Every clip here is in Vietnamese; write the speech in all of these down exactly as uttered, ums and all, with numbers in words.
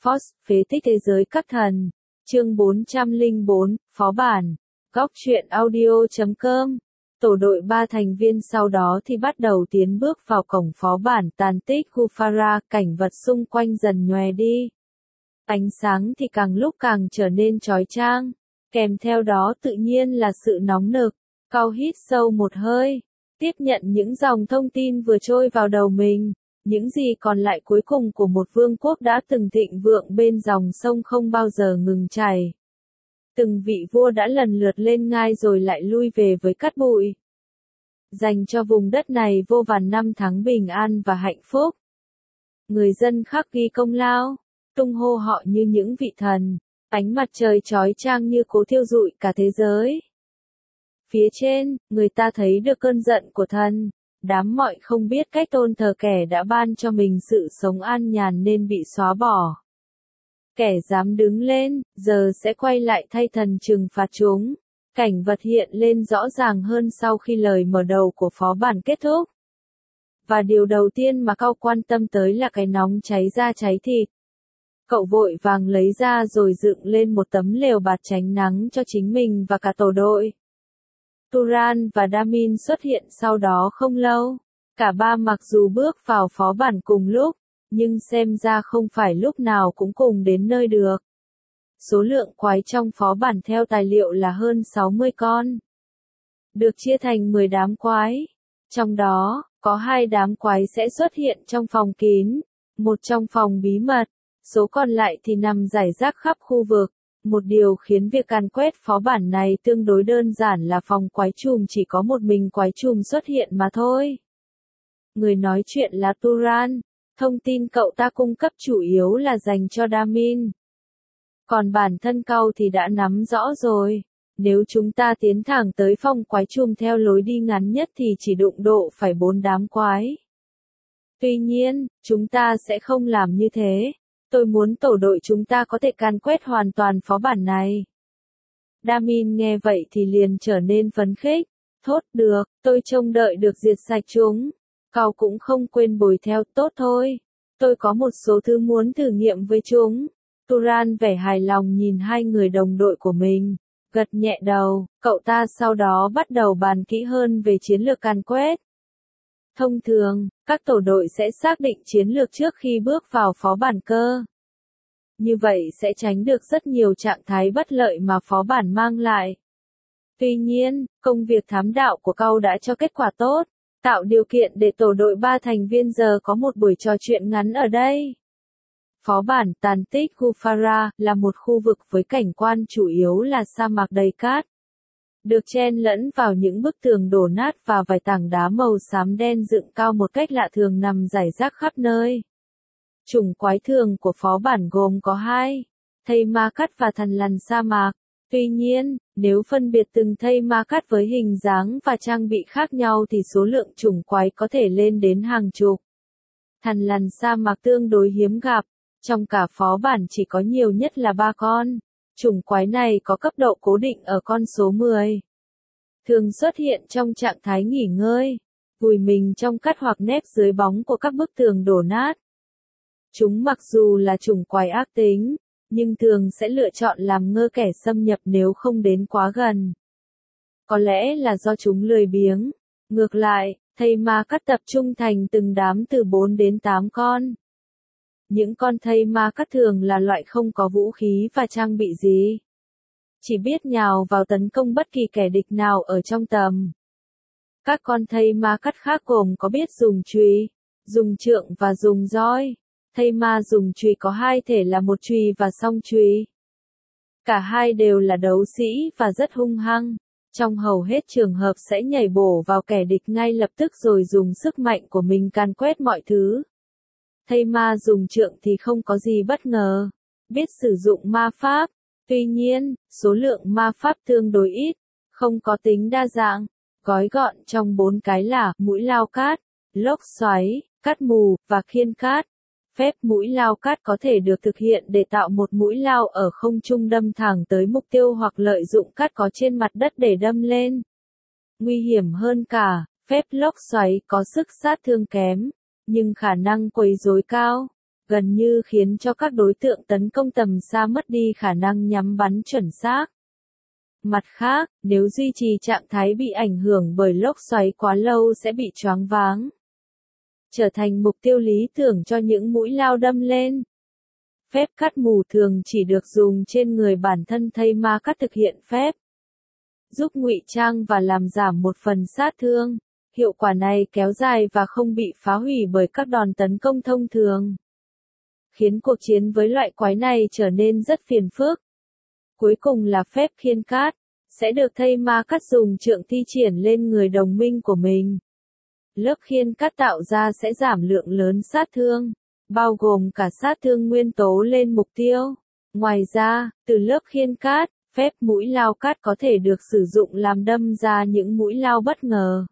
Force, phế tích thế giới các thần. Chương bốn trăm lẻ bốn, Phó bản. Góc truyện audio chấm com. Tổ đội ba thành viên sau đó thì bắt đầu tiến bước vào cổng phó bản tàn tích Gufara, cảnh vật xung quanh dần nhòe đi. Ánh sáng thì càng lúc càng trở nên chói chang, kèm theo đó tự nhiên là sự nóng nực. Cao hít sâu một hơi, tiếp nhận những dòng thông tin vừa trôi vào đầu mình, những gì còn lại cuối cùng của một vương quốc đã từng thịnh vượng bên dòng sông không bao giờ ngừng chảy. Từng vị vua đã lần lượt lên ngai rồi lại lui về với cát bụi, dành cho vùng đất này vô vàn năm tháng bình an và hạnh phúc. Người dân khắc ghi công lao, tung hô họ như những vị thần, ánh mặt trời chói chang như cố thiêu rụi cả thế giới. Phía trên, người ta thấy được cơn giận của thần, đám mọi không biết cách tôn thờ kẻ đã ban cho mình sự sống an nhàn nên bị xóa bỏ. Kẻ dám đứng lên, giờ sẽ quay lại thay thần trừng phạt chúng. Cảnh vật hiện lên rõ ràng hơn sau khi lời mở đầu của phó bản kết thúc. Và điều đầu tiên mà cậu quan tâm tới là cái nóng cháy da cháy thịt. Cậu vội vàng lấy ra rồi dựng lên một tấm lều bạt tránh nắng cho chính mình và cả tổ đội. Turan và Damin xuất hiện sau đó không lâu. Cả ba mặc dù bước vào phó bản cùng lúc, nhưng xem ra không phải lúc nào cũng cùng đến nơi được. Số lượng quái trong phó bản theo tài liệu là hơn sáu mươi con. Được chia thành mười đám quái. Trong đó, có hai đám quái sẽ xuất hiện trong phòng kín, một trong phòng bí mật, số còn lại thì nằm rải rác khắp khu vực. Một điều khiến việc càn quét phó bản này tương đối đơn giản là phòng quái trùm chỉ có một mình quái trùm xuất hiện mà thôi. Người nói chuyện là Turan, thông tin cậu ta cung cấp chủ yếu là dành cho Damin. Còn bản thân cậu thì đã nắm rõ rồi, nếu chúng ta tiến thẳng tới phòng quái trùm theo lối đi ngắn nhất thì chỉ đụng độ phải bốn đám quái. Tuy nhiên, chúng ta sẽ không làm như thế. Tôi muốn tổ đội chúng ta có thể càn quét hoàn toàn phó bản này. Damin nghe vậy thì liền trở nên phấn khích. Thốt được, tôi trông đợi được diệt sạch chúng. Cậu cũng không quên bồi theo, tốt thôi. Tôi có một số thứ muốn thử nghiệm với chúng. Turan vẻ hài lòng nhìn hai người đồng đội của mình, gật nhẹ đầu. Cậu ta sau đó bắt đầu bàn kỹ hơn về chiến lược càn quét. Thông thường, các tổ đội sẽ xác định chiến lược trước khi bước vào phó bản cơ. Như vậy sẽ tránh được rất nhiều trạng thái bất lợi mà phó bản mang lại. Tuy nhiên, công việc thám đạo của cậu đã cho kết quả tốt, tạo điều kiện để tổ đội ba thành viên giờ có một buổi trò chuyện ngắn ở đây. Phó bản tàn tích Gufara là một khu vực với cảnh quan chủ yếu là sa mạc đầy cát. Được chen lẫn vào những bức tường đổ nát và vài tảng đá màu xám đen dựng cao một cách lạ thường nằm rải rác khắp nơi. Chủng quái thường của phó bản gồm có hai, thây ma cắt và thần lằn sa mạc. Tuy nhiên, nếu phân biệt từng thây ma cắt với hình dáng và trang bị khác nhau thì số lượng chủng quái có thể lên đến hàng chục. Thần lằn sa mạc tương đối hiếm gặp, trong cả phó bản chỉ có nhiều nhất là ba con. Chủng quái này có cấp độ cố định ở con số mười. Thường xuất hiện trong trạng thái nghỉ ngơi, vùi mình trong cát hoặc nép dưới bóng của các bức tường đổ nát. Chúng mặc dù là chủng quái ác tính, nhưng thường sẽ lựa chọn làm ngơ kẻ xâm nhập nếu không đến quá gần. Có lẽ là do chúng lười biếng. Ngược lại, thây ma cắt tập trung thành từng đám từ bốn đến tám con. Những con thây ma cắt thường là loại không có vũ khí và trang bị gì. Chỉ biết nhào vào tấn công bất kỳ kẻ địch nào ở trong tầm. Các con thây ma cắt khác gồm có biết dùng chùy, dùng trượng và dùng roi. Thây ma dùng chùy có hai thể là một chùy và song chùy. Cả hai đều là đấu sĩ và rất hung hăng. Trong hầu hết trường hợp sẽ nhảy bổ vào kẻ địch ngay lập tức rồi dùng sức mạnh của mình càn quét mọi thứ. Thây ma dùng trượng thì không có gì bất ngờ, biết sử dụng ma pháp. Tuy nhiên, số lượng ma pháp tương đối ít, không có tính đa dạng, gói gọn trong bốn cái là mũi lao cát, lốc xoáy, cát mù, và khiên cát. Phép mũi lao cát có thể được thực hiện để tạo một mũi lao ở không trung đâm thẳng tới mục tiêu hoặc lợi dụng cát có trên mặt đất để đâm lên. Nguy hiểm hơn cả, phép lốc xoáy có sức sát thương kém, nhưng khả năng quấy rối cao. gần như khiến cho các đối tượng tấn công tầm xa mất đi khả năng nhắm bắn chuẩn xác. Mặt khác, nếu duy trì trạng thái bị ảnh hưởng bởi lốc xoáy quá lâu sẽ bị choáng váng, trở thành mục tiêu lý tưởng cho những mũi lao đâm lên. Phép cắt mù thường chỉ được dùng trên người bản thân thây ma cắt thực hiện phép, giúp ngụy trang và làm giảm một phần sát thương. Hiệu quả này kéo dài và không bị phá hủy bởi các đòn tấn công thông thường, khiến cuộc chiến với loại quái này trở nên rất phiền phức. Cuối cùng là phép khiên cát, sẽ được thây ma cắt dùng trượng thi triển lên người đồng minh của mình. Lớp khiên cát tạo ra sẽ giảm lượng lớn sát thương, bao gồm cả sát thương nguyên tố lên mục tiêu. Ngoài ra, từ lớp khiên cát, phép mũi lao cát có thể được sử dụng làm đâm ra những mũi lao bất ngờ,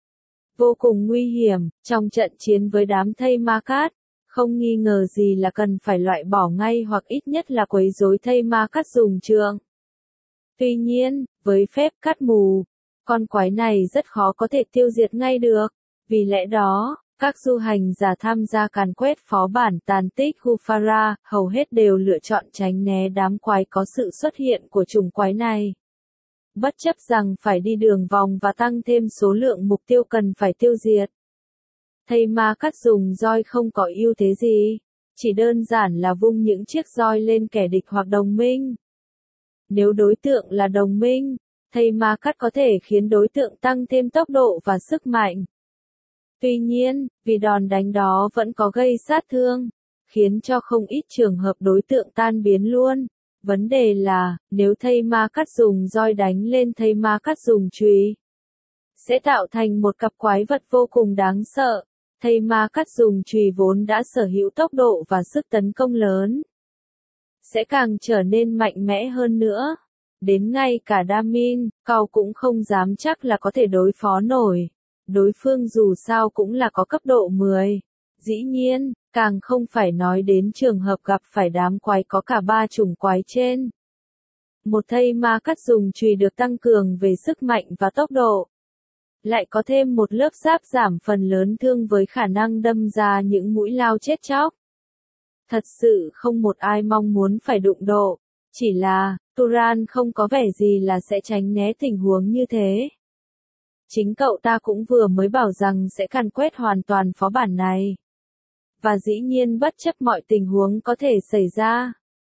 vô cùng nguy hiểm. Trong trận chiến với đám thây ma cát, không nghi ngờ gì là cần phải loại bỏ ngay hoặc ít nhất là quấy rối thây ma cát dùng trượng. Tuy nhiên, với phép cắt mù, con quái này rất khó có thể tiêu diệt ngay được. Vì lẽ đó, các du hành giả tham gia càn quét phó bản tàn tích Gufara hầu hết đều lựa chọn tránh né đám quái có sự xuất hiện của chủng quái này. Bất chấp rằng phải đi đường vòng và tăng thêm số lượng mục tiêu cần phải tiêu diệt. Thây ma cắt dùng roi không có ưu thế gì, chỉ đơn giản là vung những chiếc roi lên kẻ địch hoặc đồng minh. Nếu đối tượng là đồng minh, thây ma cắt có thể khiến đối tượng tăng thêm tốc độ và sức mạnh. Tuy nhiên, vì đòn đánh đó vẫn có gây sát thương, khiến cho không ít trường hợp đối tượng tan biến luôn. Vấn đề là, nếu thây ma cắt dùng roi đánh lên thây ma cắt dùng chùy, sẽ tạo thành một cặp quái vật vô cùng đáng sợ. Thây ma cắt dùng chùy vốn đã sở hữu tốc độ và sức tấn công lớn, sẽ càng trở nên mạnh mẽ hơn nữa. Đến ngay cả Damin, Cao cũng không dám chắc là có thể đối phó nổi. Đối phương dù sao cũng là có cấp độ mười. Dĩ nhiên, càng không phải nói đến trường hợp gặp phải đám quái có cả ba chủng quái trên. Một thây ma cắt dùng chùy được tăng cường về sức mạnh và tốc độ, lại có thêm một lớp giáp giảm phần lớn thương với khả năng đâm ra những mũi lao chết chóc. Thật sự không một ai mong muốn phải đụng độ, chỉ là, Turan không có vẻ gì là sẽ tránh né tình huống như thế. Chính cậu ta cũng vừa mới bảo rằng sẽ càn quét hoàn toàn phó bản này. Và dĩ nhiên bất chấp mọi tình huống có thể xảy ra.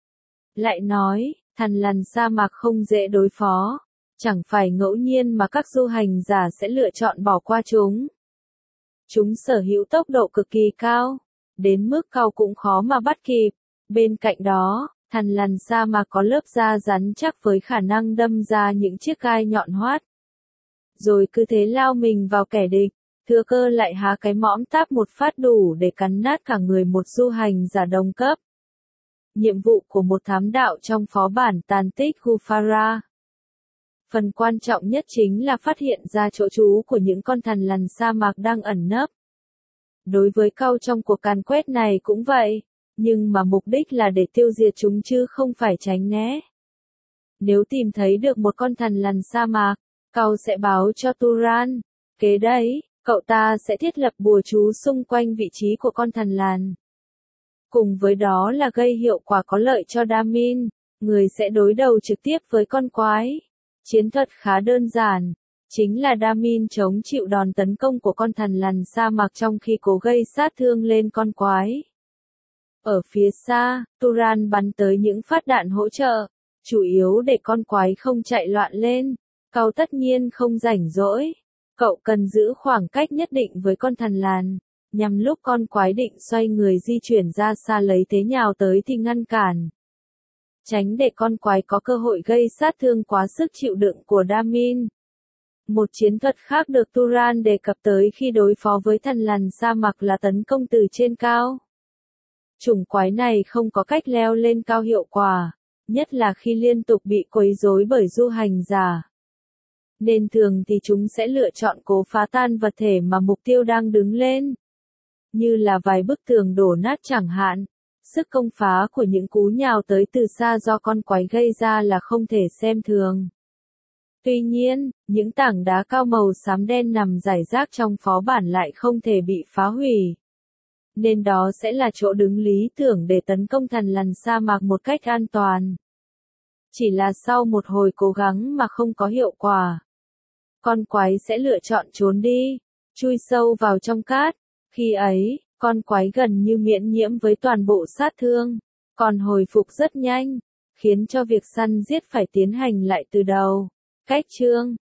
Lại nói, thằn lằn sa mạc không dễ đối phó, chẳng phải ngẫu nhiên mà các du hành giả sẽ lựa chọn bỏ qua chúng. Chúng sở hữu tốc độ cực kỳ cao, đến mức Cao cũng khó mà bắt kịp. Bên cạnh đó, thằn lằn sa mạc có lớp da rắn chắc với khả năng đâm ra những chiếc gai nhọn hoắt. Rồi cứ thế lao mình vào kẻ địch, thừa cơ lại há cái mõm táp một phát đủ để cắn nát cả người một du hành giả đồng cấp. Nhiệm vụ của một thám đạo trong phó bản tàn tích Gufara. Phần quan trọng nhất chính là phát hiện ra chỗ trú của những con thằn lằn sa mạc đang ẩn nấp. Đối với Cao trong cuộc càn quét này cũng vậy, nhưng mà mục đích là để tiêu diệt chúng chứ không phải tránh né. Nếu tìm thấy được một con thằn lằn sa mạc, Cao sẽ báo cho Turan. Kế đấy, cậu ta sẽ thiết lập bùa chú xung quanh vị trí của con thằn lằn. Cùng với đó là gây hiệu quả có lợi cho Damin, người sẽ đối đầu trực tiếp với con quái. Chiến thuật khá đơn giản, chính là Damin chống chịu đòn tấn công của con thằn lằn sa mạc trong khi cố gây sát thương lên con quái. Ở phía xa, Turan bắn tới những phát đạn hỗ trợ, chủ yếu để con quái không chạy loạn lên. Cao tất nhiên không rảnh rỗi. Cậu cần giữ khoảng cách nhất định với con thằn lằn, nhằm lúc con quái định xoay người di chuyển ra xa lấy thế nhào tới thì ngăn cản. Tránh để con quái có cơ hội gây sát thương quá sức chịu đựng của Damin. Một chiến thuật khác được Turan đề cập tới khi đối phó với thằn lằn sa mạc là tấn công từ trên cao. Chủng quái này không có cách leo lên cao hiệu quả, nhất là khi liên tục bị quấy rối bởi du hành giả. Nên thường thì chúng sẽ lựa chọn cố phá tan vật thể mà mục tiêu đang đứng lên. Như là vài bức tường đổ nát chẳng hạn. Sức công phá của những cú nhào tới từ xa do con quái gây ra là không thể xem thường. Tuy nhiên, những tảng đá cao màu xám đen nằm rải rác trong phó bản lại không thể bị phá hủy. nên đó sẽ là chỗ đứng lý tưởng để tấn công thần lằn sa mạc một cách an toàn. Chỉ là sau một hồi cố gắng mà không có hiệu quả, con quái sẽ lựa chọn trốn đi, chui sâu vào trong cát. Khi ấy, con quái gần như miễn nhiễm với toàn bộ sát thương, còn hồi phục rất nhanh, khiến cho việc săn giết phải tiến hành lại từ đầu. Cách chương